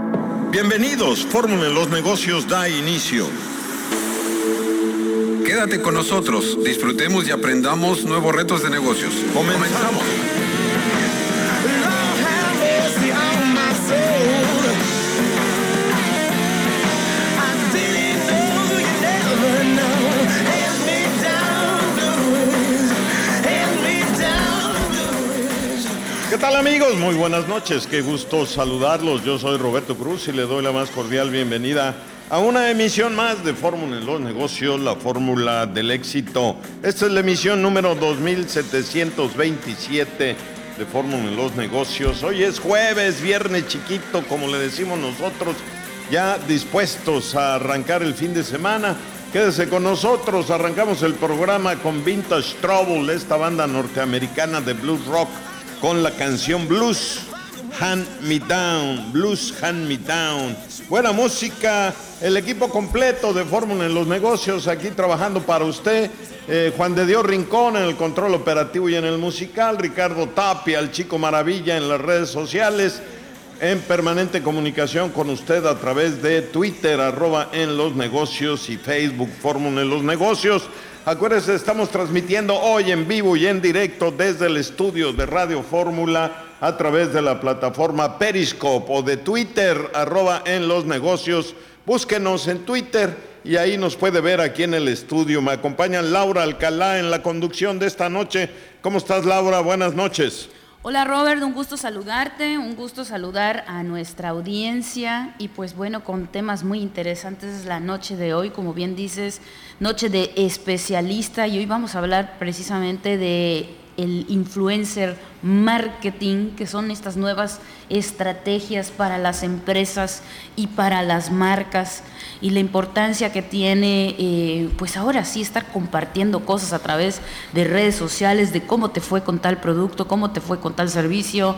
Bienvenidos, Fórmula en los Negocios da inicio. Quédate con nosotros, disfrutemos y aprendamos nuevos retos de negocios. Comenzamos. ¿Qué tal, amigos? Muy buenas noches, qué gusto saludarlos. Yo soy Roberto Cruz y le doy la más cordial bienvenida a una emisión más de Fórmula en los Negocios, la fórmula del éxito. Esta es la emisión número 2727 de Fórmula en los Negocios. Hoy es jueves, viernes chiquito, como le decimos nosotros, ya dispuestos a arrancar el fin de semana. Quédese con nosotros, arrancamos el programa con Vintage Trouble, esta banda norteamericana de blues rock, con la canción Blues Hand Me Down, Blues Hand Me Down. Buena música, el equipo completo de Fórmula en los Negocios aquí trabajando para usted. Juan de Dios Rincón en el control operativo y en el musical, Ricardo Tapia, el Chico Maravilla en las redes sociales, en permanente comunicación con usted a través de Twitter, @enlosnegocios, y Facebook, Fórmula en los Negocios. Acuérdense, estamos transmitiendo hoy en vivo y en directo desde el estudio de Radio Fórmula a través de la plataforma Periscope o de Twitter, @enlosnegocios. Búsquenos en Twitter y ahí nos puede ver aquí en el estudio. Me acompaña Laura Alcalá en la conducción de esta noche. ¿Cómo estás, Laura? Buenas noches. Hola, Robert, un gusto saludarte, un gusto saludar a nuestra audiencia y pues bueno, con temas muy interesantes es la noche de hoy, como bien dices, noche de especialista, y hoy vamos a hablar precisamente de el influencer marketing, que son estas nuevas estrategias para las empresas y para las marcas, y la importancia que tiene, pues ahora sí, estar compartiendo cosas a través de redes sociales, de cómo te fue con tal producto, cómo te fue con tal servicio,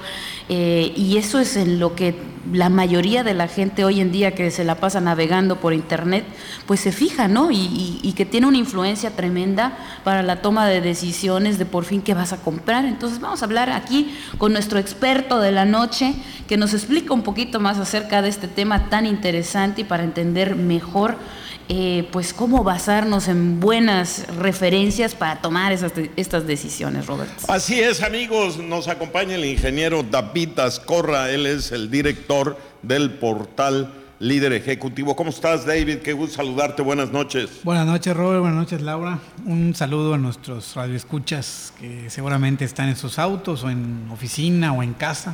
y eso es en lo que la mayoría de la gente hoy en día que se la pasa navegando por internet, pues se fija, ¿no? Y que tiene una influencia tremenda para la toma de decisiones de por fin qué vas a comprar. Entonces vamos a hablar aquí con nuestro experto de la noche, que nos explica un poquito más acerca de este tema tan interesante y para entender mejor pues cómo basarnos en buenas referencias para tomar estas decisiones, Robert. Así es, amigos, nos acompaña el ingeniero David Azcorra, él es el director del portal Líder Ejecutivo. ¿Cómo estás, David? Qué gusto saludarte, buenas noches. Buenas noches, Robert, buenas noches, Laura. Un saludo a nuestros radioescuchas que seguramente están en sus autos o en oficina o en casa.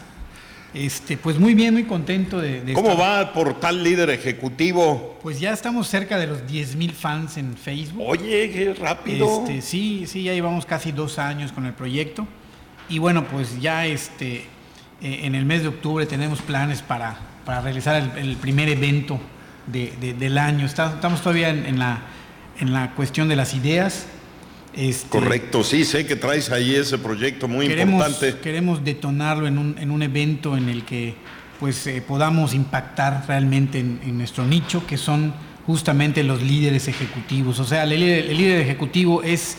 Pues muy bien, muy contento de ¿Cómo estar. va el portal Líder Ejecutivo? Pues ya estamos cerca de los 10,000 fans en Facebook. Oye, qué rápido. Sí, ya llevamos casi 2 años con el proyecto. Y bueno, pues ya en el mes de octubre tenemos planes para realizar el primer evento del año. Estamos todavía en la cuestión de las ideas. Correcto, sí, sé que traes ahí ese proyecto muy importante. Queremos detonarlo en un evento en el que pues podamos impactar realmente en nuestro nicho, que son justamente los líderes ejecutivos. O sea, el líder ejecutivo es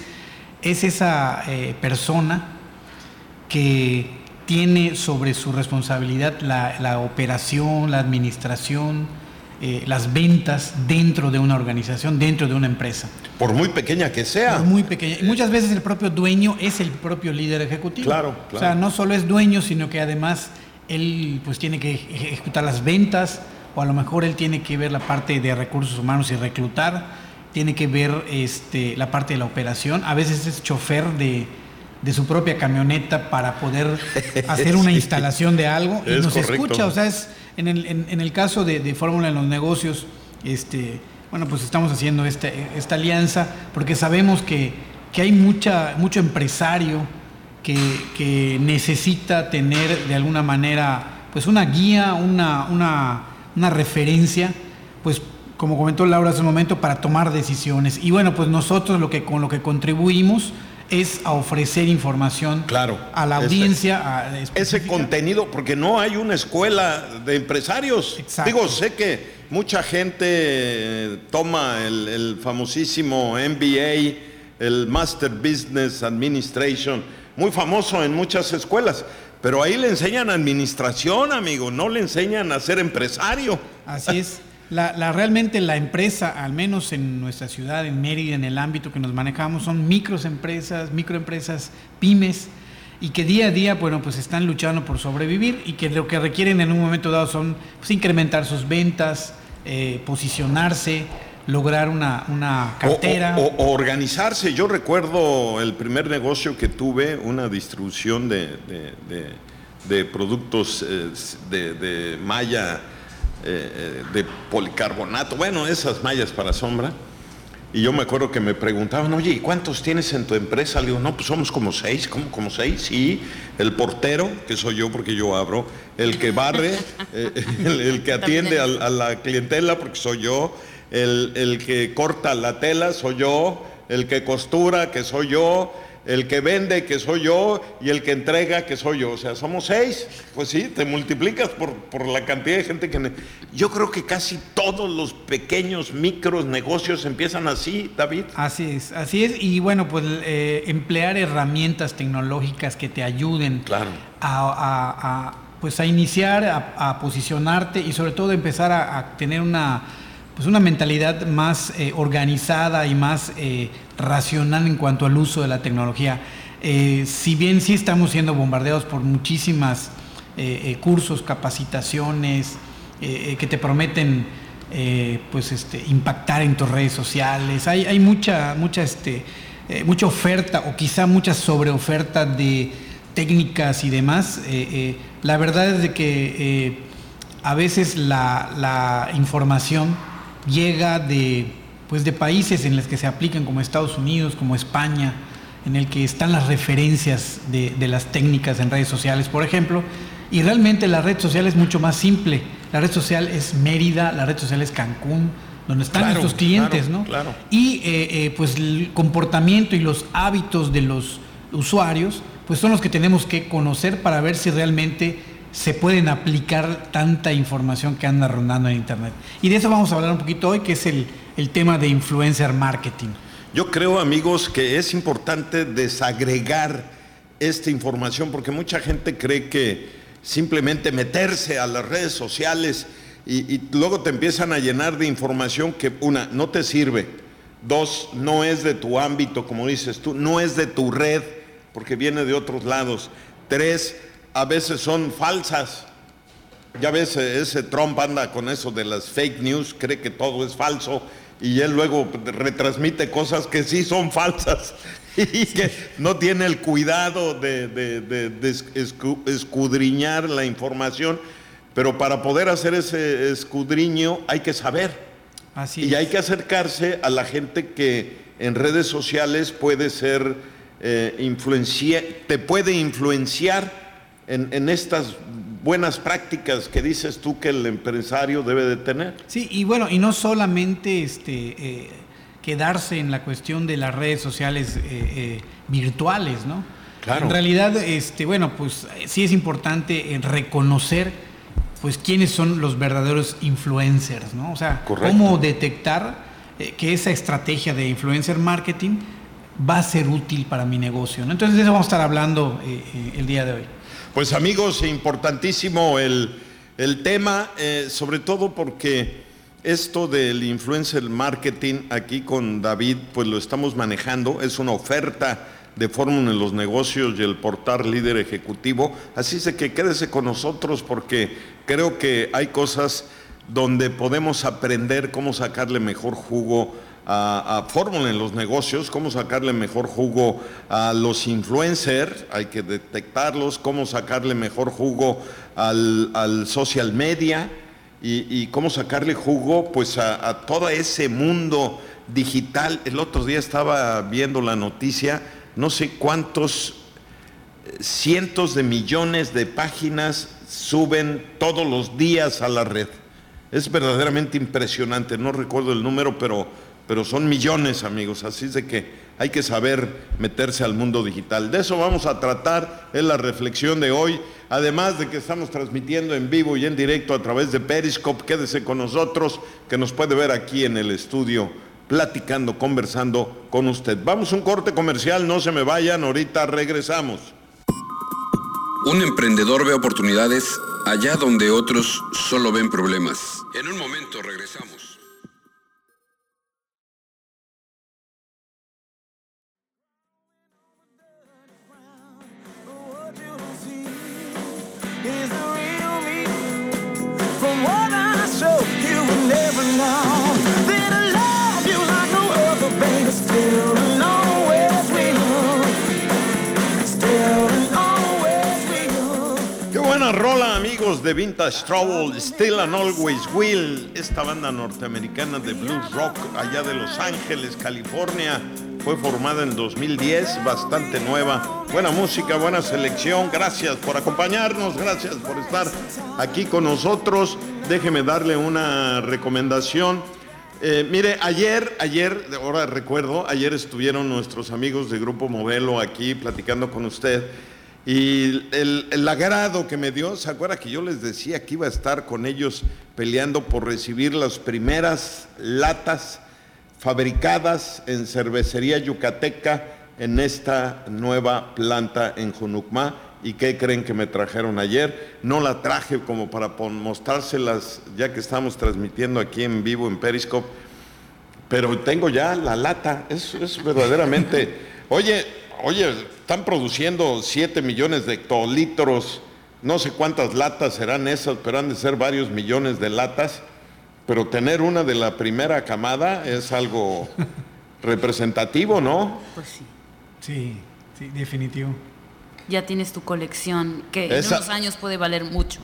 esa persona que tiene sobre su responsabilidad la operación, la administración, las ventas dentro de una organización, dentro de una empresa. Por muy pequeña que sea. Por muy pequeña. Y muchas veces el propio dueño es el propio líder ejecutivo. Claro. O sea, no solo es dueño, sino que además él pues tiene que ejecutar las ventas, o a lo mejor él tiene que ver la parte de recursos humanos y reclutar, tiene que ver la parte de la operación. A veces es chofer de su propia camioneta para poder hacer una instalación de algo y nos correcto. Escucha, o sea, es en el caso de Fórmula en los Negocios, bueno, pues estamos haciendo esta alianza porque sabemos que hay mucho empresario que necesita tener de alguna manera pues una guía, una referencia, pues como comentó Laura hace un momento, para tomar decisiones. Y bueno, pues nosotros con lo que contribuimos es a ofrecer información a la audiencia. Ese contenido, porque no hay una escuela de empresarios. Exacto. Digo, sé que mucha gente toma el famosísimo MBA, el Master Business Administration, muy famoso en muchas escuelas, pero ahí le enseñan administración, amigo, no le enseñan a ser empresario. Así es. Realmente la empresa, al menos en nuestra ciudad, en Mérida, en el ámbito que nos manejamos, son microempresas, pymes, y que día a día, bueno, pues están luchando por sobrevivir y que lo que requieren en un momento dado son pues, incrementar sus ventas, posicionarse, lograr una cartera. O organizarse. Yo recuerdo el primer negocio que tuve, una distribución de productos de malla, de policarbonato, bueno, esas mallas para sombra. Y yo me acuerdo que me preguntaban, oye, ¿y cuántos tienes en tu empresa? Le digo, no, pues somos como 6. ¿Cómo como 6? Sí, el portero, que soy yo porque yo abro, el que barre, el que atiende a la clientela, porque soy yo, el que corta la tela, soy yo, el que costura, que soy yo, el que vende, que soy yo, y el que entrega, que soy yo. O sea, somos 6. Pues sí, te multiplicas por la cantidad de gente que... Yo creo que casi todos los pequeños micros negocios empiezan así, David. Así es. Y bueno, pues emplear herramientas tecnológicas que te ayuden a iniciar, a posicionarte y sobre todo empezar a tener una mentalidad más organizada y más racional en cuanto al uso de la tecnología. Si bien sí estamos siendo bombardeados por muchísimas cursos, capacitaciones que te prometen impactar en tus redes sociales, hay mucha oferta o quizá mucha sobreoferta de técnicas y demás. La verdad es de que a veces la información llega de países en los que se aplican, como Estados Unidos, como España, en el que están las referencias de las técnicas en redes sociales, por ejemplo, y realmente la red social es mucho más simple. La red social es Mérida, la red social es Cancún, donde están nuestros clientes, ¿no? Claro. Y el comportamiento y los hábitos de los usuarios, pues son los que tenemos que conocer para ver si realmente se pueden aplicar tanta información que anda rondando en Internet. Y de eso vamos a hablar un poquito hoy, que es el tema de influencer marketing. Yo creo, amigos, que es importante desagregar esta información porque mucha gente cree que simplemente meterse a las redes sociales y luego te empiezan a llenar de información que, una, no te sirve, dos, no es de tu ámbito, como dices tú, no es de tu red porque viene de otros lados, tres, a veces son falsas. Ya ves, ese Trump anda con eso de las fake news, cree que todo es falso y él luego retransmite cosas que sí son falsas y que no tiene el cuidado de escudriñar la información, pero para poder hacer ese escudriño hay que saber. Así y es. Hay que acercarse a la gente que en redes sociales puede ser te puede influenciar en estas buenas prácticas que dices tú que el empresario debe de tener. Sí, y bueno, y no solamente quedarse en la cuestión de las redes sociales virtuales, ¿no? Claro. En realidad, pues sí es importante reconocer pues quiénes son los verdaderos influencers, ¿no? O sea, correcto, cómo detectar que esa estrategia de influencer marketing va a ser útil para mi negocio, ¿no? Entonces de eso vamos a estar hablando el día de hoy. Pues amigos, importantísimo el tema, sobre todo porque esto del influencer marketing aquí con David, pues lo estamos manejando, es una oferta de Fórmula en los Negocios y el portal Líder Ejecutivo, así es que quédese con nosotros porque creo que hay cosas donde podemos aprender cómo sacarle mejor jugo a Fórmula en los Negocios, cómo sacarle mejor jugo a los influencers, hay que detectarlos, cómo sacarle mejor jugo al social media y cómo sacarle jugo pues a todo ese mundo digital. El otro día estaba viendo la noticia, no sé cuántos cientos de millones de páginas suben todos los días a la red. Es verdaderamente impresionante, no recuerdo el número, pero son millones, amigos, así es de que hay que saber meterse al mundo digital. De eso vamos a tratar, es la reflexión de hoy, además de que estamos transmitiendo en vivo y en directo a través de Periscope. Quédese con nosotros, que nos puede ver aquí en el estudio, platicando, conversando con usted. Vamos a un corte comercial, no se me vayan, ahorita regresamos. Un emprendedor ve oportunidades allá donde otros solo ven problemas. En un momento regresamos. Qué buena rola, amigos de Vintage Trouble, Still and Always Will. Esta banda norteamericana de blues rock allá de Los Ángeles, California, fue formada en 2010, bastante nueva. Buena música, buena selección. Gracias por acompañarnos, gracias por estar aquí con nosotros. Déjeme darle una recomendación. Mire, ayer, ahora recuerdo, ayer estuvieron nuestros amigos de Grupo Modelo aquí platicando con usted. Y el agrado que me dio, ¿se acuerda que yo les decía que iba a estar con ellos peleando por recibir las primeras latas fabricadas en cervecería yucateca en esta nueva planta en Junucmá? ¿Y qué creen que me trajeron ayer? No la traje como para mostrárselas ya que estamos transmitiendo aquí en vivo en Periscope, pero tengo ya la lata. Es verdaderamente... Oye, están produciendo 7 millones de hectolitros, no sé cuántas latas serán esas, pero han de ser varios millones de latas, pero tener una de la primera camada es algo representativo, ¿no? Pues sí. Sí, definitivo. Ya tienes tu colección, que en unos años puede valer mucho.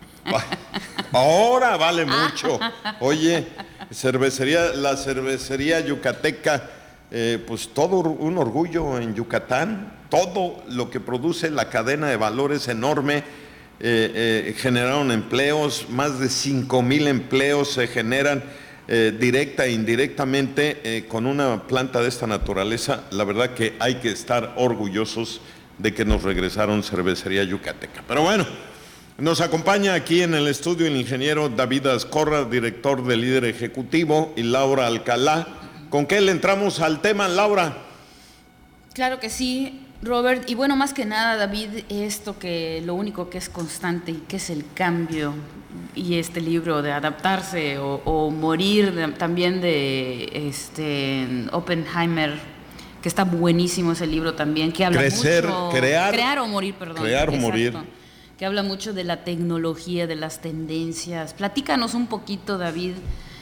Ahora vale mucho. Oye, la cervecería yucateca, pues todo un orgullo en Yucatán. Todo lo que produce la cadena de valor es enorme. Generaron empleos, más de 5,000 empleos se generan directa e indirectamente con una planta de esta naturaleza. La verdad que hay que estar orgullosos de que nos regresaron cervecería yucateca. Pero bueno, nos acompaña aquí en el estudio el ingeniero David Azcorra, director de Líder Ejecutivo, y Laura Alcalá. ¿Con qué le entramos al tema, Laura? Claro que sí, Robert. Y bueno, más que nada, David, lo único que es constante y que es el cambio, y este libro de adaptarse o morir también de Oppenheimer, que está buenísimo ese libro también, que habla mucho... Crear o morir, perdón. Crear o morir. Que habla mucho de la tecnología, de las tendencias. Platícanos un poquito, David,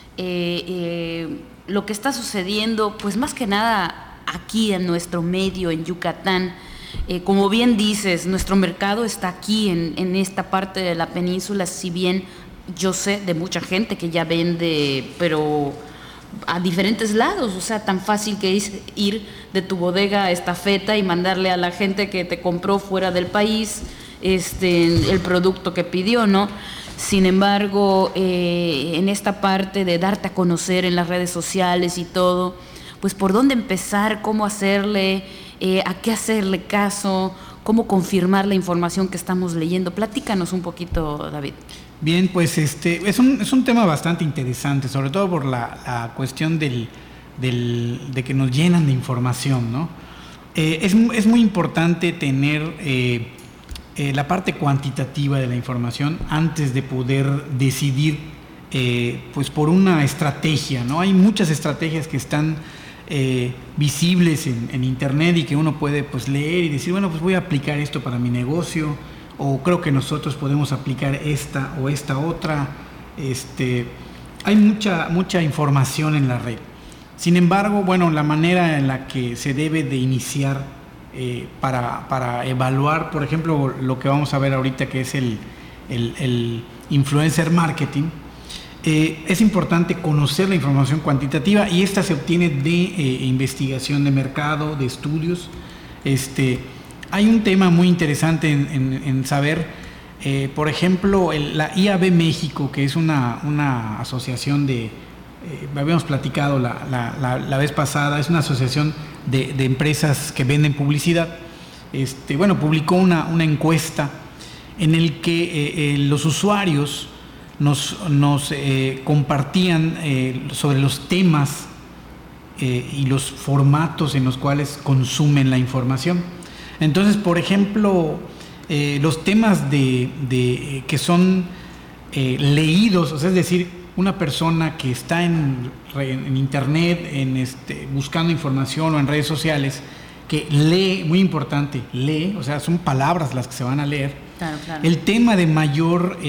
lo que está sucediendo, pues más que nada aquí en nuestro medio, en Yucatán. Como bien dices, nuestro mercado está aquí en esta parte de la península, si bien yo sé de mucha gente que ya vende, pero a diferentes lados, o sea, tan fácil que es ir de tu bodega a estafeta y mandarle a la gente que te compró fuera del país el producto que pidió, ¿no? Sin embargo, en esta parte de darte a conocer en las redes sociales y todo, pues por dónde empezar, cómo hacerle, a qué hacerle caso, cómo confirmar la información que estamos leyendo. Platícanos un poquito, David. Bien, pues es un tema bastante interesante, sobre todo por la cuestión de que nos llenan de información, ¿no? Es muy importante tener la parte cuantitativa de la información antes de poder decidir pues por una estrategia, ¿no? Hay muchas estrategias que están visibles en internet y que uno puede pues leer y decir, bueno, pues voy a aplicar esto para mi negocio, o creo que nosotros podemos aplicar esta o esta otra. Hay mucha información en la red. Sin embargo, bueno, la manera en la que se debe de iniciar para evaluar, por ejemplo, lo que vamos a ver ahorita, que es el influencer marketing, es importante conocer la información cuantitativa, y esta se obtiene de investigación de mercado, de estudios. Hay un tema muy interesante en saber, por ejemplo, la IAB México, que es una asociación habíamos platicado la vez pasada, es una asociación de empresas que venden publicidad. Publicó una encuesta en el que los usuarios nos compartían sobre los temas y los formatos en los cuales consumen la información. Entonces, por ejemplo, los temas que son leídos, o sea, es decir, una persona que está en internet, buscando información o en redes sociales, que lee, muy importante, lee, o sea, son palabras las que se van a leer. Claro. El tema de mayor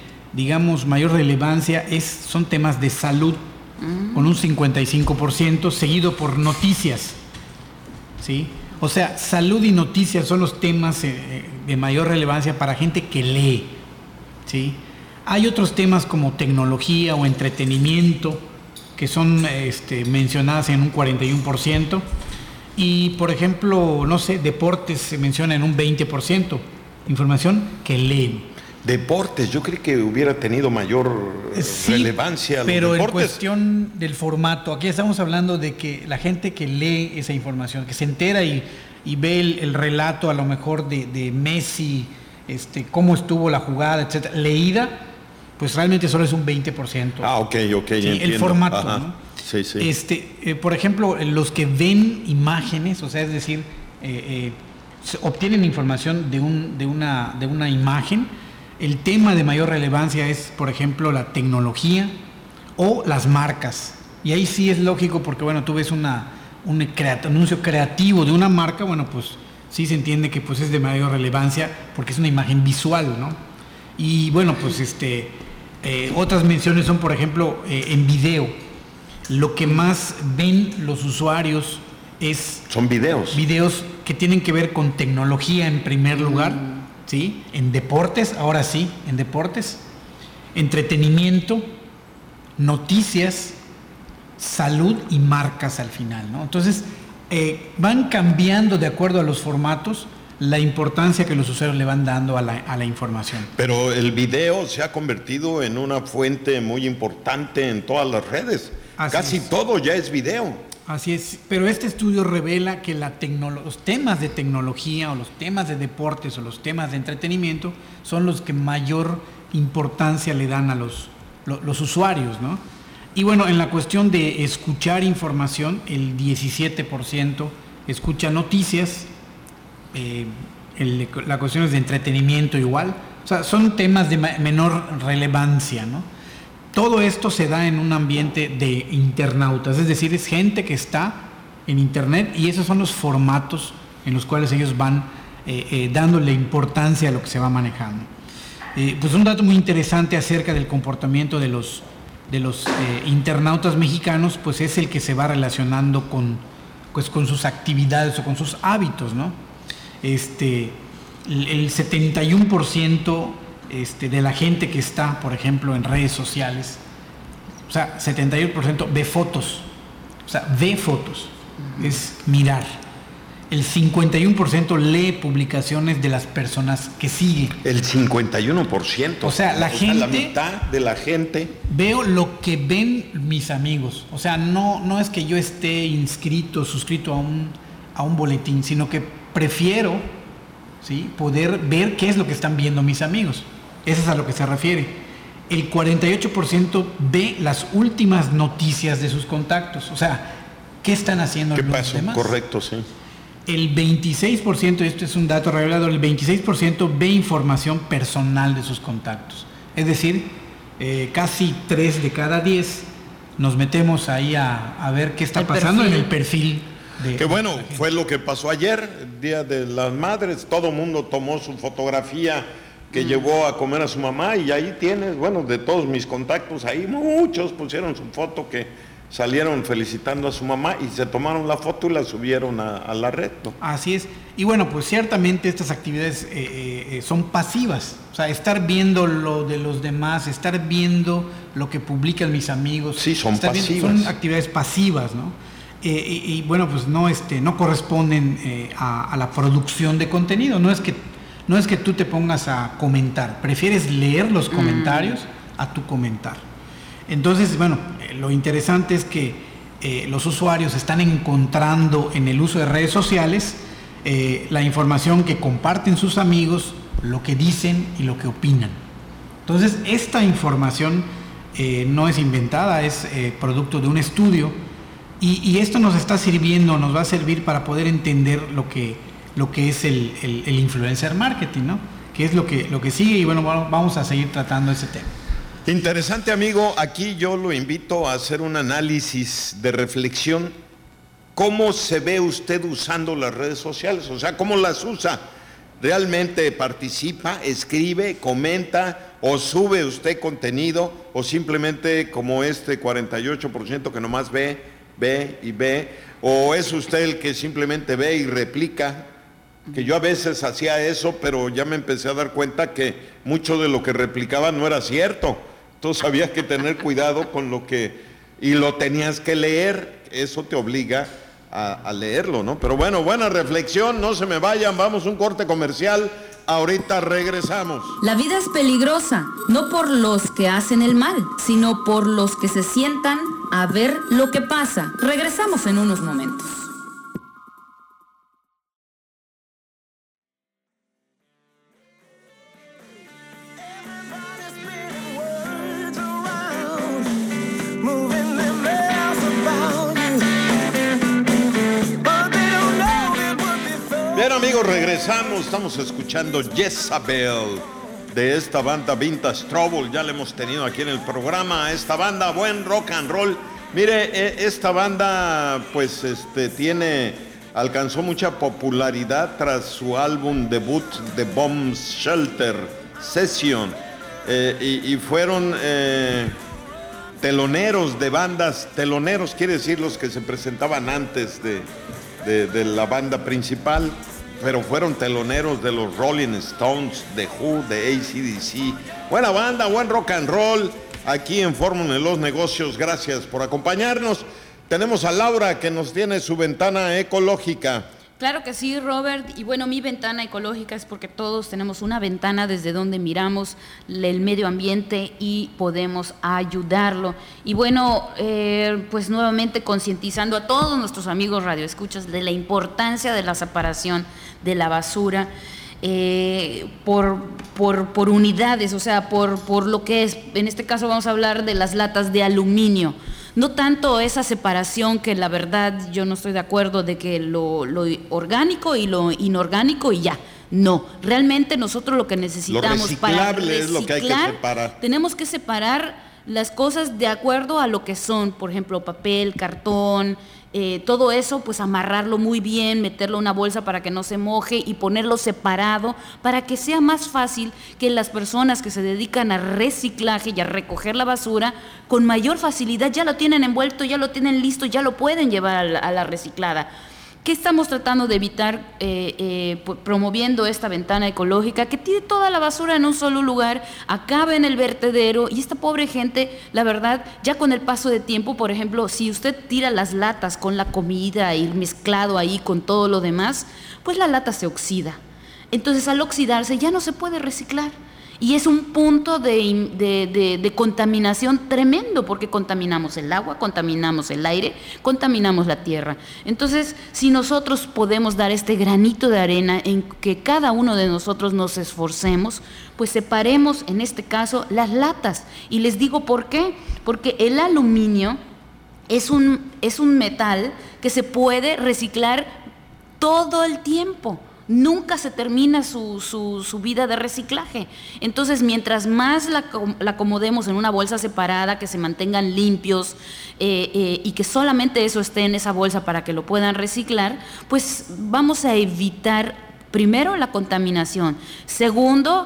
relevancia son temas de salud, con un 55%, seguido por noticias, ¿sí? O sea, salud y noticias son los temas de mayor relevancia para gente que lee, ¿sí? Hay otros temas como tecnología o entretenimiento que son mencionadas en un 41%, y por ejemplo, no sé, deportes se menciona en un 20%, información que leen. Deportes, yo creí que hubiera tenido mayor relevancia los pero deportes. En cuestión del formato, aquí estamos hablando de que la gente que lee esa información, que se entera y ve el relato a lo mejor de Messi, cómo estuvo la jugada, etcétera, leída, pues realmente solo es un 20%. Ok, sí, el formato, ¿no? Sí. Por ejemplo, los que ven imágenes, o sea, es decir, obtienen información de una imagen. El tema de mayor relevancia es, por ejemplo, la tecnología o las marcas. Y ahí sí es lógico porque, bueno, tú ves un anuncio creativo de una marca, bueno, pues sí se entiende que pues es de mayor relevancia porque es una imagen visual, ¿no? Y bueno, pues otras menciones son, por ejemplo, en video. Lo que más ven los usuarios son videos. Videos que tienen que ver con tecnología en primer lugar, ¿sí? En deportes, ahora sí, en deportes, entretenimiento, noticias, salud y marcas al final, ¿no? Entonces, van cambiando de acuerdo a los formatos la importancia que los usuarios le van dando a la información. Pero el video se ha convertido en una fuente muy importante en todas las redes. Casi todo ya es video. Así es, pero este estudio revela que los temas de tecnología o los temas de deportes o los temas de entretenimiento son los que mayor importancia le dan a los usuarios, ¿no? Y bueno, en la cuestión de escuchar información, el 17% escucha noticias, la cuestión es de entretenimiento igual, o sea, son temas de menor relevancia, ¿no? Todo esto se da en un ambiente de internautas, es decir, es gente que está en internet y esos son los formatos en los cuales ellos van dándole importancia a lo que se va manejando. Pues un dato muy interesante acerca del comportamiento de los internautas mexicanos, pues es el que se va relacionando con sus actividades o con sus hábitos, ¿no? El 71% de la gente que está, por ejemplo, en redes sociales, o sea, 71% ve fotos, es mirar. El 51% lee publicaciones de las personas que sigue. El 51%. O sea, la mitad de la gente. Veo lo que ven mis amigos. O sea, no es que yo esté suscrito a un boletín, sino que prefiero, ¿sí?, poder ver qué es lo que están viendo mis amigos. Eso es a lo que se refiere. El 48% ve las últimas noticias de sus contactos. O sea, ¿qué están haciendo los demás? Correcto, sí. El 26%, y esto es un dato revelador, el 26% ve información personal de sus contactos. Es decir, casi 3 de cada 10 nos metemos ahí a ver qué está pasando en el perfil. Que bueno, fue lo que pasó ayer, el Día de las Madres. Todo el mundo tomó su fotografía que llevó a comer a su mamá y ahí tienes, bueno, de todos mis contactos, ahí muchos pusieron su foto que salieron felicitando a su mamá y se tomaron la foto y la subieron a la red, ¿no? Así es. Y bueno, pues ciertamente estas actividades son pasivas. O sea, estar viendo lo de los demás, estar viendo lo que publican mis amigos. Sí, son pasivas. Son actividades pasivas, ¿no? Y bueno, pues no corresponden a la producción de contenido. No es que tú te pongas a comentar. Prefieres leer los comentarios a tu comentar. Entonces, bueno, lo interesante es que los usuarios están encontrando en el uso de redes sociales la información que comparten sus amigos, lo que dicen y lo que opinan. Entonces, esta información no es inventada, es producto de un estudio y esto nos va a servir para poder entender lo que es el influencer marketing, ¿no? que es lo que sigue, y bueno, vamos a seguir tratando ese tema. Interesante, amigo. Aquí yo lo invito a hacer un análisis de reflexión. ¿Cómo se ve usted usando las redes sociales? O sea, ¿cómo las usa? ¿Realmente participa, escribe, comenta o sube usted contenido, o simplemente como este 48% que nomás ve y ve? ¿O es usted el que simplemente ve y replica? Que yo a veces hacía eso, pero ya me empecé a dar cuenta que mucho de lo que replicaba no era cierto. Entonces había que tener cuidado con lo que... y lo tenías que leer. Eso te obliga a leerlo, ¿no? Pero bueno, buena reflexión, no se me vayan, vamos a un corte comercial, ahorita regresamos. La vida es peligrosa, no por los que hacen el mal, sino por los que se sientan a ver lo que pasa. Regresamos en unos momentos. Bien, amigos, regresamos. Estamos escuchando Jezabel de esta banda Vintage Trouble. Ya la hemos tenido aquí en el programa. Esta banda, buen rock and roll. Mire, esta banda pues alcanzó mucha popularidad tras su álbum debut The Bomb Shelter Session, y fueron teloneros de bandas. Teloneros quiere decir los que se presentaban antes de la banda principal, pero fueron teloneros de los Rolling Stones, de Who, de AC/DC. Buena banda, buen rock and roll, aquí en Fórmula de los Negocios. Gracias por acompañarnos. Tenemos a Laura, que nos tiene su ventana ecológica. Claro que sí, Robert. Y bueno, mi ventana ecológica es porque todos tenemos una ventana desde donde miramos el medio ambiente y podemos ayudarlo. Y bueno, pues nuevamente concientizando a todos nuestros amigos radioescuchas de la importancia de la separación de la basura por unidades, o sea, por lo que es. En este caso vamos a hablar de las latas de aluminio. No tanto esa separación, que la verdad yo no estoy de acuerdo de que lo orgánico y lo inorgánico y ya. No, realmente nosotros lo que necesitamos para reciclar, es lo que hay que separar. Tenemos que separar las cosas de acuerdo a lo que son, por ejemplo, papel, cartón, todo eso, pues amarrarlo muy bien, meterlo en una bolsa para que no se moje y ponerlo separado para que sea más fácil que las personas que se dedican a reciclaje y a recoger la basura con mayor facilidad ya lo tienen envuelto, ya lo tienen listo, ya lo pueden llevar a la reciclada. ¿Qué estamos tratando de evitar promoviendo esta ventana ecológica? Que tire toda la basura en un solo lugar, acabe en el vertedero, y esta pobre gente, la verdad, ya con el paso de tiempo, por ejemplo, si usted tira las latas con la comida y mezclado ahí con todo lo demás, pues la lata se oxida. Entonces, al oxidarse ya no se puede reciclar. Y es un punto de contaminación tremendo, porque contaminamos el agua, contaminamos el aire, contaminamos la tierra. Entonces, si nosotros podemos dar este granito de arena en que cada uno de nosotros nos esforcemos, pues separemos, en este caso, las latas. Y les digo por qué. Porque el aluminio es un metal que se puede reciclar todo el tiempo. Nunca se termina su vida de reciclaje. Entonces, mientras más la acomodemos en una bolsa separada, que se mantengan limpios y que solamente eso esté en esa bolsa para que lo puedan reciclar, pues vamos a evitar, primero, la contaminación. Segundo,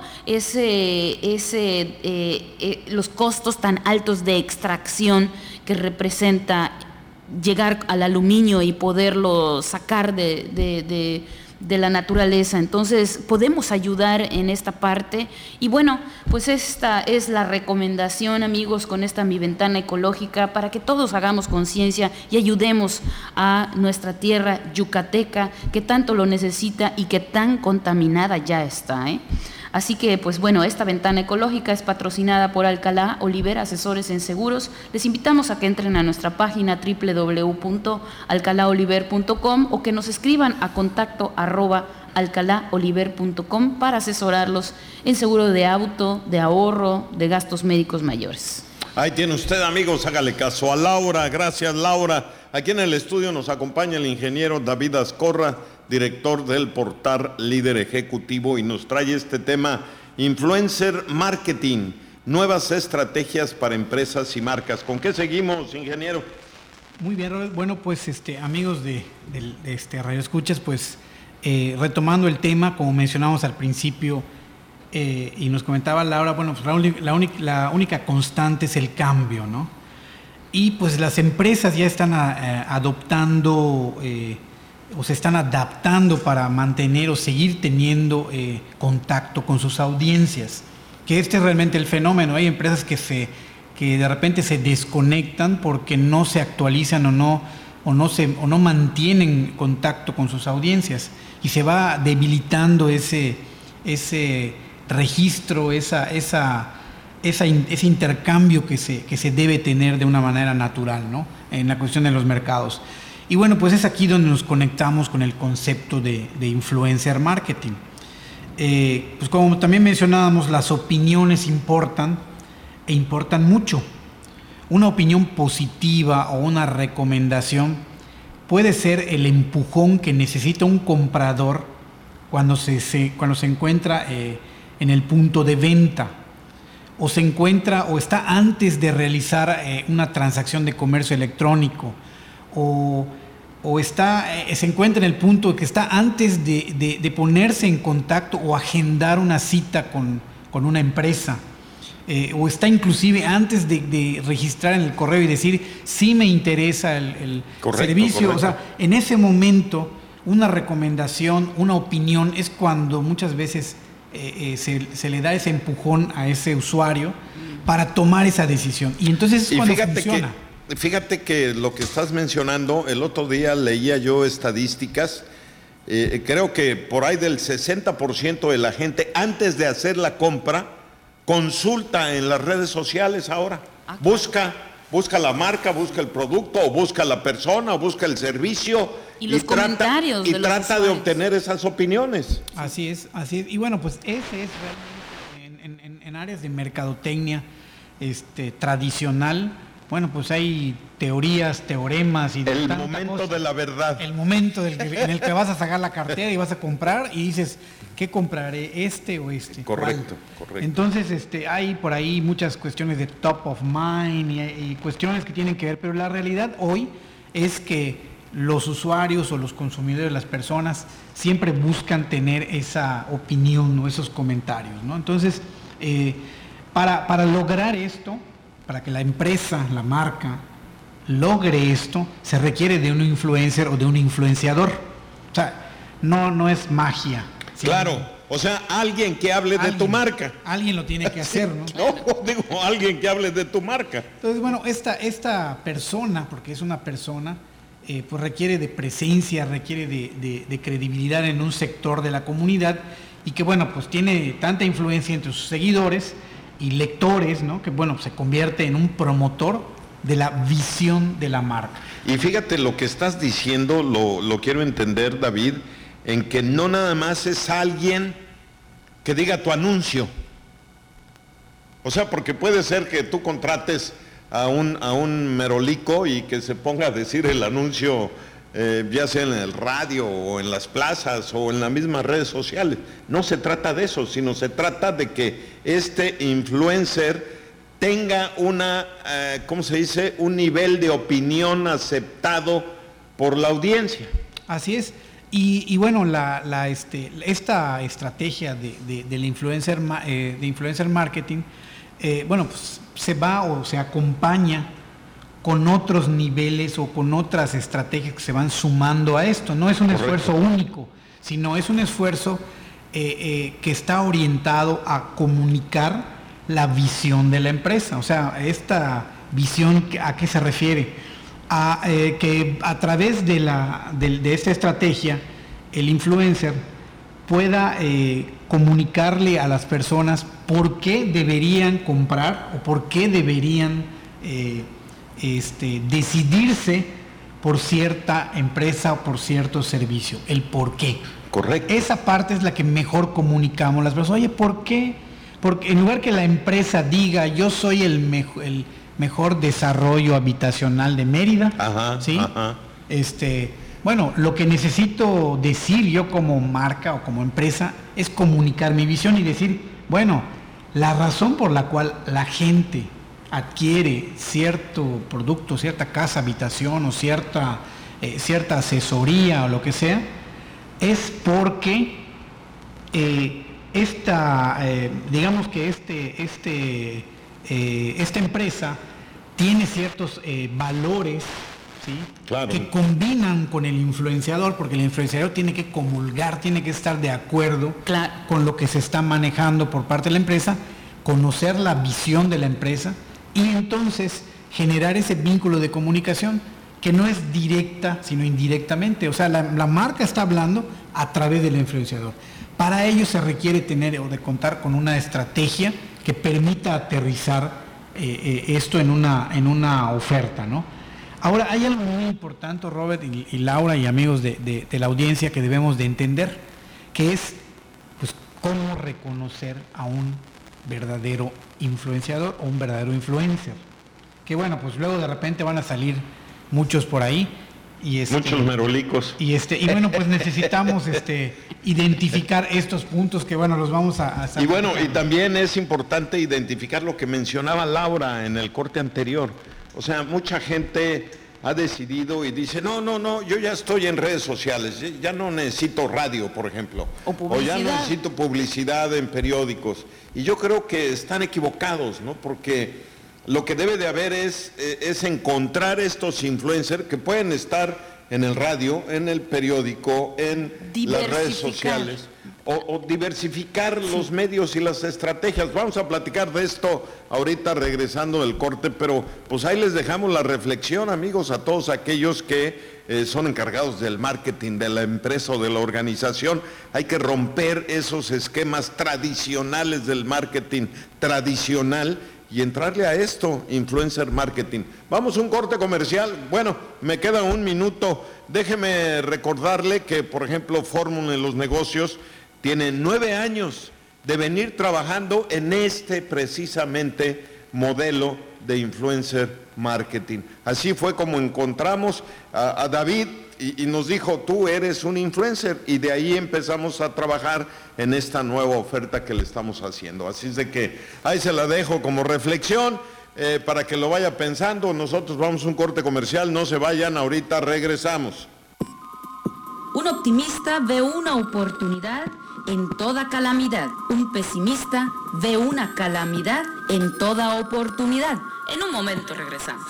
los costos tan altos de extracción que representa llegar al aluminio y poderlo sacar de la naturaleza. Entonces podemos ayudar en esta parte. Y bueno, pues esta es la recomendación, amigos, con esta Mi Ventana Ecológica, para que todos hagamos conciencia y ayudemos a nuestra tierra yucateca, que tanto lo necesita y que tan contaminada ya está, Así que, pues bueno, esta ventana ecológica es patrocinada por Alcalá Oliver, asesores en seguros. Les invitamos a que entren a nuestra página www.alcalaoliver.com o que nos escriban a contacto@alcalaoliver.com para asesorarlos en seguro de auto, de ahorro, de gastos médicos mayores. Ahí tiene usted, amigos, hágale caso a Laura. Gracias, Laura. Aquí en el estudio nos acompaña el ingeniero David Azcorra, director del portal Líder Ejecutivo, y nos trae este tema: Influencer Marketing, nuevas estrategias para empresas y marcas. ¿Con qué seguimos, ingeniero? Muy bien, Robert. Bueno, pues amigos de Radio Escuchas, pues retomando el tema, como mencionamos al principio, y nos comentaba Laura, bueno, pues la única constante es el cambio, ¿no? Y pues las empresas ya están adoptando o se están adaptando para mantener o seguir teniendo contacto con sus audiencias, que es realmente el fenómeno. Hay empresas que de repente se desconectan porque no se actualizan o no mantienen contacto con sus audiencias, y se va debilitando ese registro, ese intercambio que se debe tener de una manera natural, ¿no? En la cuestión de los mercados. Y bueno, pues es aquí donde nos conectamos con el concepto de influencer marketing. Pues como también mencionábamos, las opiniones importan mucho. Una opinión positiva o una recomendación puede ser el empujón que necesita un comprador cuando se encuentra en el punto de venta, o se encuentra o está antes de realizar una transacción de comercio electrónico, o se encuentra en el punto que está antes de ponerse en contacto o agendar una cita con una empresa, o está inclusive antes de registrar en el correo y decir sí me interesa el servicio. Correcto. O sea, en ese momento una recomendación, una opinión, es cuando muchas veces se le da ese empujón a ese usuario para tomar esa decisión, y entonces es cuando funciona. Fíjate que lo que estás mencionando, el otro día leía yo estadísticas, creo que por ahí del 60% de la gente antes de hacer la compra consulta en las redes sociales ahora. Busca la marca, busca el producto, o busca la persona, o busca el servicio, y los comentarios y trata de obtener esas opiniones. Así es. Y bueno, pues ese es realmente en áreas de mercadotecnia tradicional. Bueno, pues hay teorías, teoremas y el momento de la verdad. El momento en el que vas a sacar la cartera y vas a comprar y dices, ¿qué compraré? ¿Este o este? Correcto. Entonces, hay por ahí muchas cuestiones de top of mind y cuestiones que tienen que ver, pero la realidad hoy es que los usuarios o los consumidores, las personas, siempre buscan tener esa opinión o esos comentarios, ¿no? Entonces, para lograr esto, para que la empresa, la marca, logre esto, se requiere de un influencer o de un influenciador. O sea, no es magia. Claro, o sea, alguien que hable de tu marca. Alguien lo tiene que hacer, ¿no? Digo, alguien que hable de tu marca. Entonces, bueno, esta persona, porque es una persona, pues requiere de presencia, requiere de credibilidad en un sector de la comunidad, y que, bueno, pues tiene tanta influencia entre sus seguidores y lectores, ¿no? Que, bueno, se convierte en un promotor de la visión de la marca. Y fíjate, lo que estás diciendo lo quiero entender, David, en que no nada más es alguien que diga tu anuncio. O sea, porque puede ser que tú contrates a un merolico y que se ponga a decir el anuncio, ya sea en el radio o en las plazas o en las mismas redes sociales. No se trata de eso, sino se trata de que este influencer tenga un nivel de opinión aceptado por la audiencia. Así es. Y bueno, esta estrategia de influencer marketing, bueno, pues se va o se acompaña con otros niveles o con otras estrategias que se van sumando a esto. No es un esfuerzo único, sino es un esfuerzo que está orientado a comunicar la visión de la empresa. O sea, esta visión, ¿a qué se refiere? Que a través de esta estrategia el influencer pueda comunicarle a las personas por qué deberían comprar o por qué deberían decidirse por cierta empresa o por cierto servicio, el por qué. Correcto. Esa parte es la que mejor comunicamos las personas. Oye, ¿por qué? Porque en lugar que la empresa diga, yo soy el mejor desarrollo habitacional de Mérida, ajá, ¿sí? Ajá. bueno, lo que necesito decir yo como marca o como empresa es comunicar mi visión y decir, bueno, la razón por la cual la gente adquiere cierto producto, cierta casa, habitación o cierta asesoría o lo que sea, es porque digamos que esta empresa tiene ciertos valores, ¿sí? Claro. Que combinan con el influenciador, porque el influenciador tiene que comulgar, tiene que estar de acuerdo con lo que se está manejando por parte de la empresa, conocer la visión de la empresa y entonces generar ese vínculo de comunicación que no es directa, sino indirectamente. O sea, la marca está hablando a través del influenciador. Para ello se requiere tener o de contar con una estrategia que permita aterrizar esto en una oferta, ¿no? Ahora, hay algo muy importante, Robert y Laura y amigos de la audiencia, que debemos de entender, que es pues, cómo reconocer a un verdadero influenciador o un verdadero influencer. Que bueno, pues luego de repente van a salir muchos por ahí. Muchos merolicos. Y bueno, pues necesitamos identificar estos puntos que bueno, los vamos a y bueno, y también es importante identificar lo que mencionaba Laura en el corte anterior. O sea, mucha gente ha decidido y dice, no, yo ya estoy en redes sociales, ya no necesito radio, por ejemplo, o ya no necesito publicidad en periódicos. Y yo creo que están equivocados, ¿no? Porque lo que debe de haber es encontrar estos influencers que pueden estar en el radio, en el periódico, en las redes sociales, o diversificar los medios y las estrategias. Vamos a platicar de esto ahorita regresando del corte, pero pues ahí les dejamos la reflexión, amigos, a todos aquellos que son encargados del marketing de la empresa o de la organización. Hay que romper esos esquemas tradicionales del marketing tradicional y entrarle a esto, influencer marketing. Vamos a un corte comercial. Bueno, me queda un minuto. Déjeme recordarle que, por ejemplo, Fórmula en los Negocios tiene 9 años de venir trabajando en precisamente modelo de influencer marketing. Así fue como encontramos a David y nos dijo, tú eres un influencer, y de ahí empezamos a trabajar en esta nueva oferta que le estamos haciendo. Así es de que ahí se la dejo como reflexión para que lo vaya pensando. Nosotros vamos a un corte comercial, no se vayan, ahorita regresamos. Un optimista ve una oportunidad en toda calamidad. Un pesimista ve una calamidad en toda oportunidad. En un momento regresamos.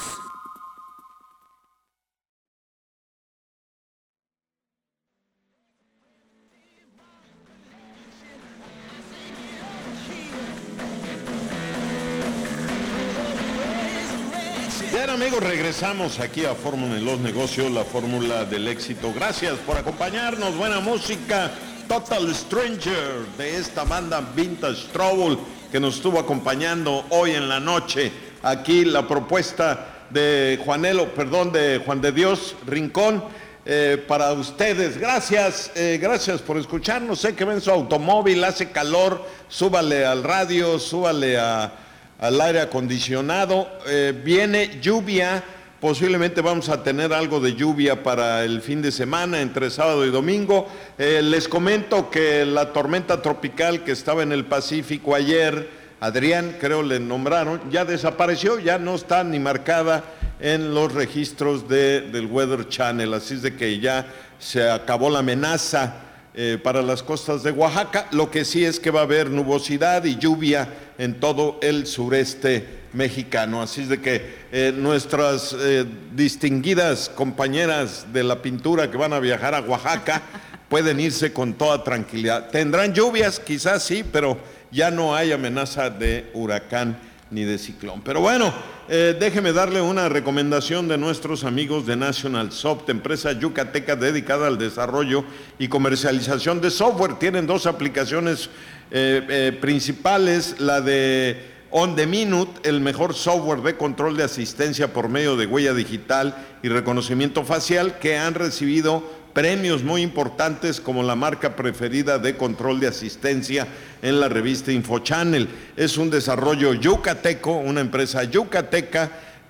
Bien, amigos, regresamos aquí a Fórmula en los Negocios, la fórmula del éxito. Gracias por acompañarnos, buena música. Total Stranger, de esta banda Vintage Trouble, que nos estuvo acompañando hoy en la noche. Aquí la propuesta de Juan de Dios Rincón, para ustedes. Gracias por escucharnos. Sé que ven su automóvil, hace calor, súbale al radio, súbale al aire acondicionado. Viene lluvia, posiblemente vamos a tener algo de lluvia para el fin de semana, entre sábado y domingo. Les comento que la tormenta tropical que estaba en el Pacífico ayer, Adrián, creo le nombraron, ya desapareció, ya no está ni marcada en los registros del Weather Channel, así es de que ya se acabó la amenaza para las costas de Oaxaca. Lo que sí es que va a haber nubosidad y lluvia en todo el sureste mexicano, así es de que nuestras distinguidas compañeras de la pintura que van a viajar a Oaxaca pueden irse con toda tranquilidad. Tendrán lluvias, quizás sí, pero ya no hay amenaza de huracán ni de ciclón. Pero bueno, déjeme darle una recomendación de nuestros amigos de National Soft, empresa yucateca dedicada al desarrollo y comercialización de software. Tienen 2 aplicaciones principales, la de On the Minute, el mejor software de control de asistencia por medio de huella digital y reconocimiento facial, que han recibido premios muy importantes como la marca preferida de control de asistencia en la revista InfoChannel. Es un desarrollo yucateco, una empresa yucateca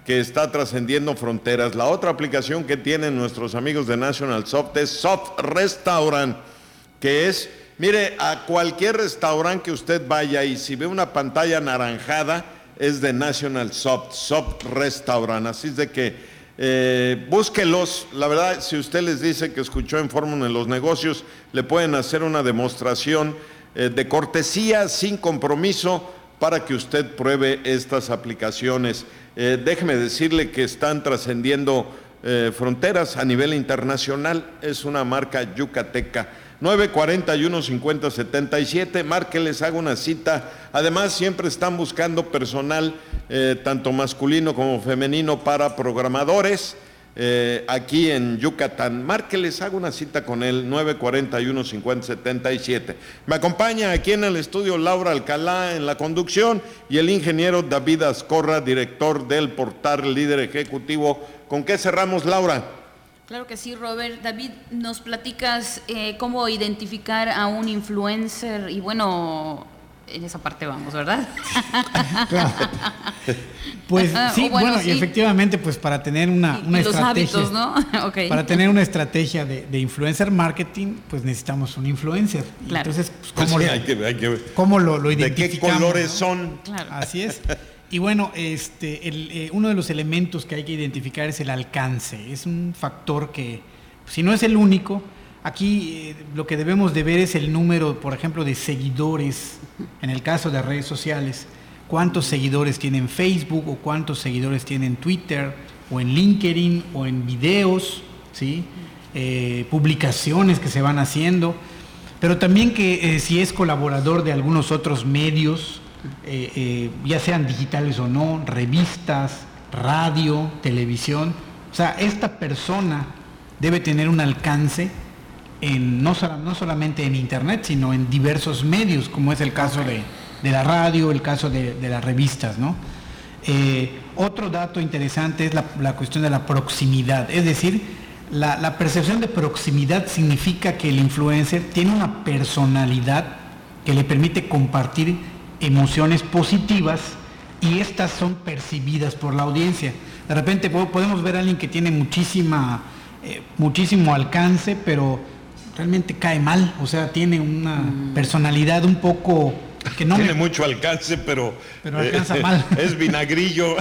que está trascendiendo fronteras. La otra aplicación que tienen nuestros amigos de National Soft es Soft Restaurant, que es, mire, a cualquier restaurante que usted vaya y si ve una pantalla anaranjada, es de National Soft Restaurant. Así es de que búsquelos. La verdad, si usted les dice que escuchó en Fórmula en los Negocios, le pueden hacer una demostración de cortesía, sin compromiso, para que usted pruebe estas aplicaciones. Déjeme decirle que están trascendiendo fronteras a nivel internacional. Es una marca yucateca. 941-5077, márqueles, haga una cita. Además, siempre están buscando personal, tanto masculino como femenino, para programadores aquí en Yucatán. Márqueles, haga una cita con él, 941-5077. Me acompaña aquí en el estudio Laura Alcalá en la conducción y el ingeniero David Azcorra, director del portal Líder Ejecutivo. ¿Con qué cerramos, Laura? Claro que sí, Robert. David, nos platicas cómo identificar a un influencer y bueno, en esa parte vamos, ¿verdad? Claro. Pues sí, bueno, sí. Y efectivamente, pues para tener una los estrategia, hábitos, ¿no? Okay. Para tener una estrategia de influencer marketing, pues necesitamos un influencer. Claro. Entonces, pues, ¿cómo lo identificamos? ¿De qué colores, ¿no? Son? Claro. Así es. Y bueno, uno de los elementos que hay que identificar es el alcance. Es un factor que, si no es el único, aquí lo que debemos de ver es el número, por ejemplo, de seguidores, en el caso de redes sociales. Cuántos seguidores tienen Facebook, o cuántos seguidores tienen Twitter, o en LinkedIn, o en videos, ¿sí? Publicaciones que se van haciendo, pero también que si es colaborador de algunos otros medios, ya sean digitales o no, revistas, radio, televisión. O sea, esta persona debe tener un alcance no solamente en internet, sino en diversos medios, como es el caso de la radio, el caso de las revistas, ¿no? Otro dato interesante es la cuestión de la proximidad, es decir, la percepción de proximidad significa que el influencer tiene una personalidad que le permite compartir emociones positivas y estas son percibidas por la audiencia. De repente podemos ver a alguien que tiene muchísimo alcance, pero realmente cae mal, o sea, tiene una personalidad un poco que no tiene mucho alcance, pero alcanza mal. Es vinagrillo.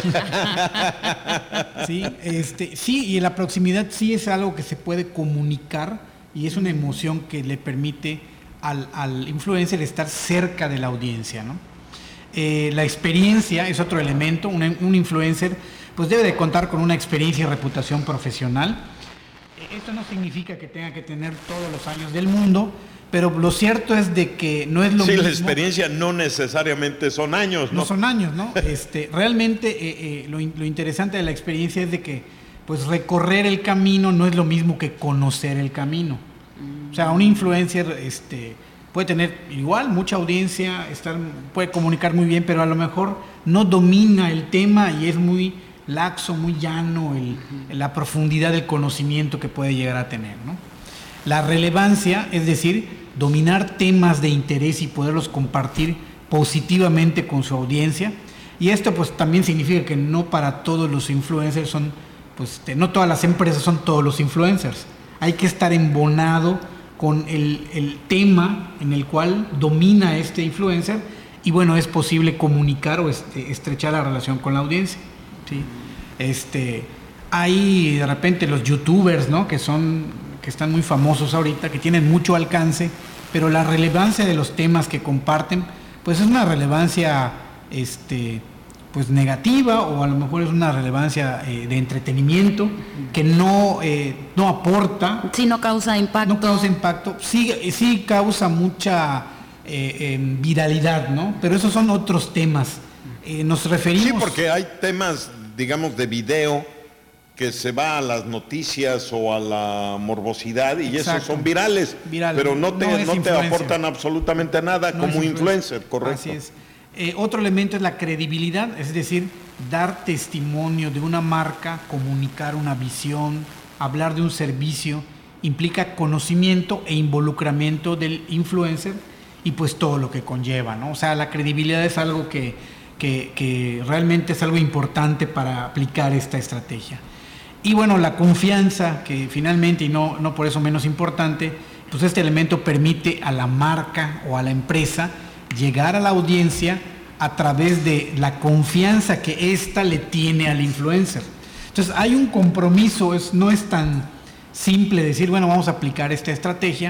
Sí, y la proximidad sí es algo que se puede comunicar y es una emoción que le permite al influencer estar cerca de la audiencia, ¿no? La experiencia es otro elemento. Un influencer pues debe de contar con una experiencia y reputación profesional. Esto no significa que tenga que tener todos los años del mundo, pero lo cierto es de que no es lo mismo. Sí, la experiencia no necesariamente son años, ¿no? No son años, ¿no? Realmente lo interesante de la experiencia es de que pues recorrer el camino no es lo mismo que conocer el camino. O sea, un influencer puede tener igual mucha audiencia, puede comunicar muy bien, pero a lo mejor no domina el tema y es muy laxo, muy llano la profundidad del conocimiento que puede llegar a tener, ¿no? La relevancia, es decir, dominar temas de interés y poderlos compartir positivamente con su audiencia. Y esto pues también significa que no para todos los influencers no todas las empresas son todos los influencers. Hay que estar embonado con el tema en el cual domina este influencer y bueno, es posible comunicar o estrechar la relación con la audiencia, ¿sí? Hay de repente los youtubers, ¿no? que están muy famosos ahorita, que tienen mucho alcance, pero la relevancia de los temas que comparten pues es una relevancia pues negativa, o a lo mejor es una relevancia de entretenimiento que no aporta. Sí, no causa impacto. No causa impacto, sí causa mucha viralidad, ¿no? Pero esos son otros temas. Nos referimos... Sí, porque hay temas, digamos, de video que se va a las noticias o a la morbosidad y Exacto. esos son virales, pero no te aportan absolutamente nada como influencer, correcto. Así es. Otro elemento es la credibilidad, es decir, dar testimonio de una marca, comunicar una visión, hablar de un servicio, implica conocimiento e involucramiento del influencer y pues todo lo que conlleva, ¿no? O sea, la credibilidad es algo que que realmente es algo importante para aplicar esta estrategia. Y bueno, la confianza, que finalmente, y no por eso menos importante, pues este elemento permite a la marca o a la empresa llegar a la audiencia a través de la confianza que ésta le tiene al influencer. Entonces hay un compromiso, no es tan simple decir, bueno, vamos a aplicar esta estrategia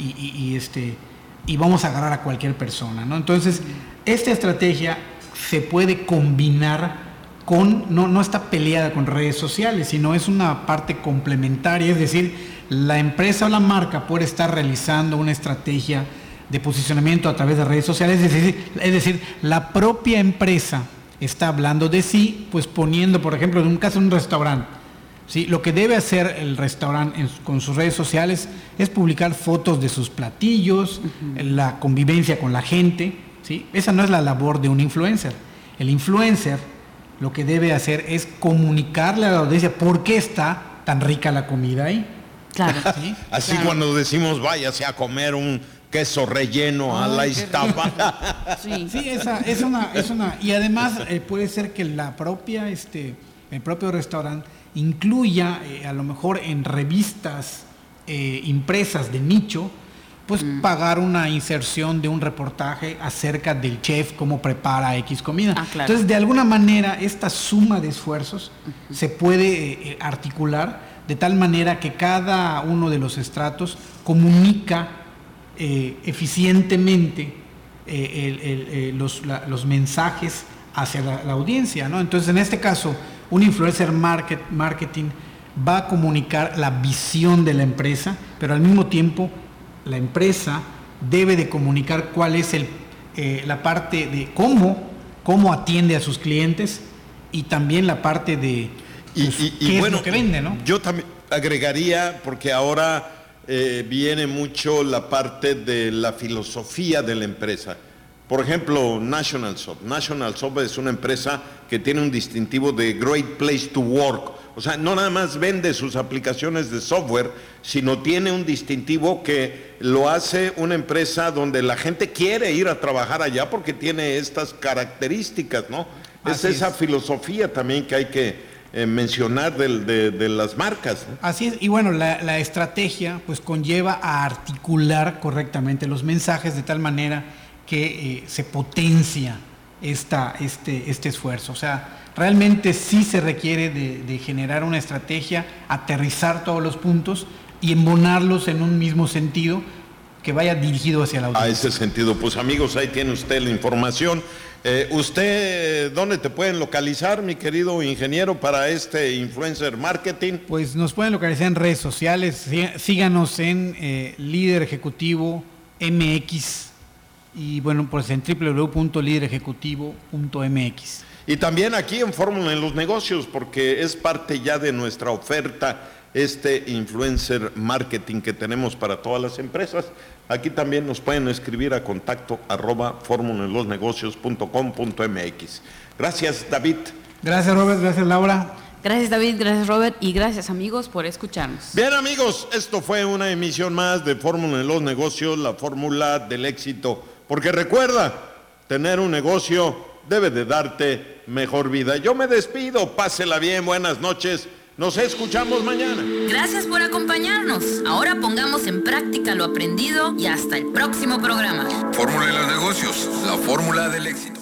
y vamos a agarrar a cualquier persona, ¿no? Entonces, esta estrategia se puede combinar no está peleada con redes sociales, sino es una parte complementaria, es decir, la empresa o la marca puede estar realizando una estrategia de posicionamiento a través de redes sociales, es decir, la propia empresa está hablando de sí, pues poniendo, por ejemplo, en un caso un restaurante, ¿sí? Lo que debe hacer el restaurante con sus redes sociales es publicar fotos de sus platillos, la convivencia con la gente, ¿sí? Esa no es la labor de un influencer. El influencer lo que debe hacer es comunicarle a la audiencia por qué está tan rica la comida ahí. Claro. ¿Sí? Así claro. Cuando decimos váyase a comer un queso relleno a la Iztapa. Sí, esa es una y además puede ser que el propio restaurante incluya a lo mejor en revistas impresas de nicho, pues pagar una inserción de un reportaje acerca del chef, cómo prepara X comida. Claro. Entonces, de alguna manera, esta suma de esfuerzos se puede articular de tal manera que cada uno de los estratos comunica eficientemente los mensajes hacia la audiencia, ¿no? Entonces, en este caso, un influencer marketing va a comunicar la visión de la empresa, pero al mismo tiempo la empresa debe de comunicar cuál es la parte de cómo atiende a sus clientes y también la parte de qué es lo que vende, ¿no? Yo también agregaría, porque ahora viene mucho la parte de la filosofía de la empresa. Por ejemplo, National Soft. National Soft es una empresa que tiene un distintivo de Great Place to Work. O sea, no nada más vende sus aplicaciones de software, sino tiene un distintivo que lo hace una empresa donde la gente quiere ir a trabajar allá porque tiene estas características, ¿no? Es esa filosofía también que hay que mencionar de las marcas, ¿no? Así es, y bueno, la estrategia pues conlleva a articular correctamente los mensajes de tal manera que se potencia este esfuerzo. O sea, realmente sí se requiere de generar una estrategia, aterrizar todos los puntos y embonarlos en un mismo sentido que vaya dirigido hacia la audiencia. A ese sentido, pues amigos, ahí tiene usted la información. ¿Usted dónde te pueden localizar, mi querido ingeniero, para este influencer marketing? Pues nos pueden localizar en redes sociales, síganos en Líder Ejecutivo MX y bueno, pues en www.liderejecutivo.mx. Y también aquí en Fórmula en los Negocios, porque es parte ya de nuestra oferta este influencer marketing que tenemos para todas las empresas. Aquí también nos pueden escribir a contacto@formulaenlosnegocios.com.mx. Gracias, David. Gracias, Robert. Gracias, Laura. Gracias, David. Gracias, Robert. Y gracias, amigos, por escucharnos. Bien, amigos, esto fue una emisión más de Fórmula en los Negocios, la fórmula del éxito. Porque recuerda, tener un negocio debe de darte mejor vida. Yo me despido, pásela bien, buenas noches, nos escuchamos mañana. Gracias por acompañarnos. Ahora pongamos en práctica lo aprendido y hasta el próximo programa. Fórmula de los Negocios, la fórmula del éxito.